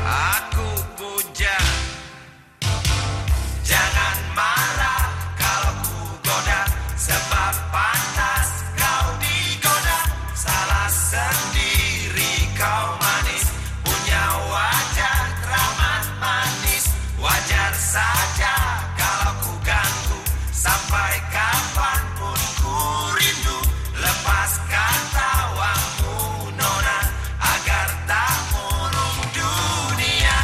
aku puja. Jangan marah kalau ku goda, sebab pantas kau digoda. Salah sendiri kau manis, punya wajah teramat manis. Wajar saja kalau ku ganggu, sampai kapanpun ku rindu. Lepaskan tawamu nona, agar tak murung dunia.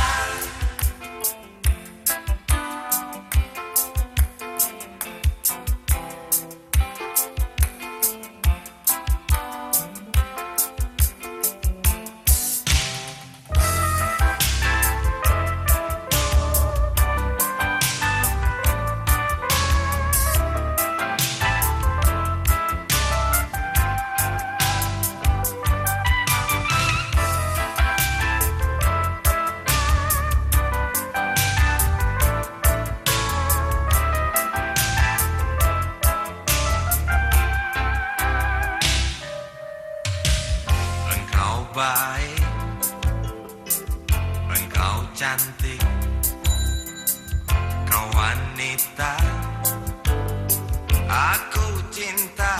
Engkau baik, engkau cantik, kau wanita aku cinta.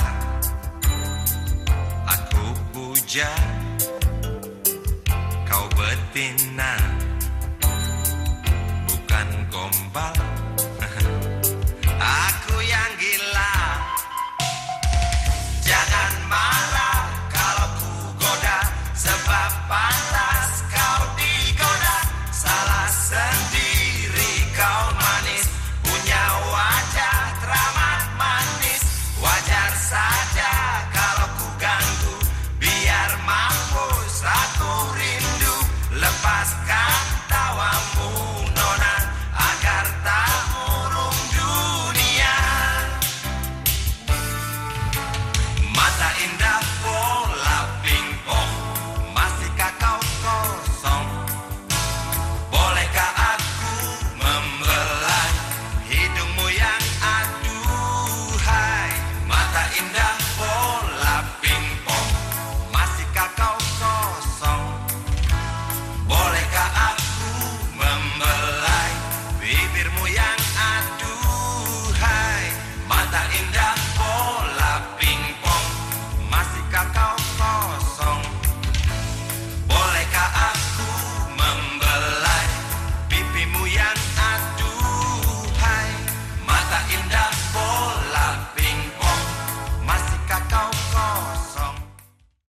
Aku puja, kau betina, bukan gombal. Aku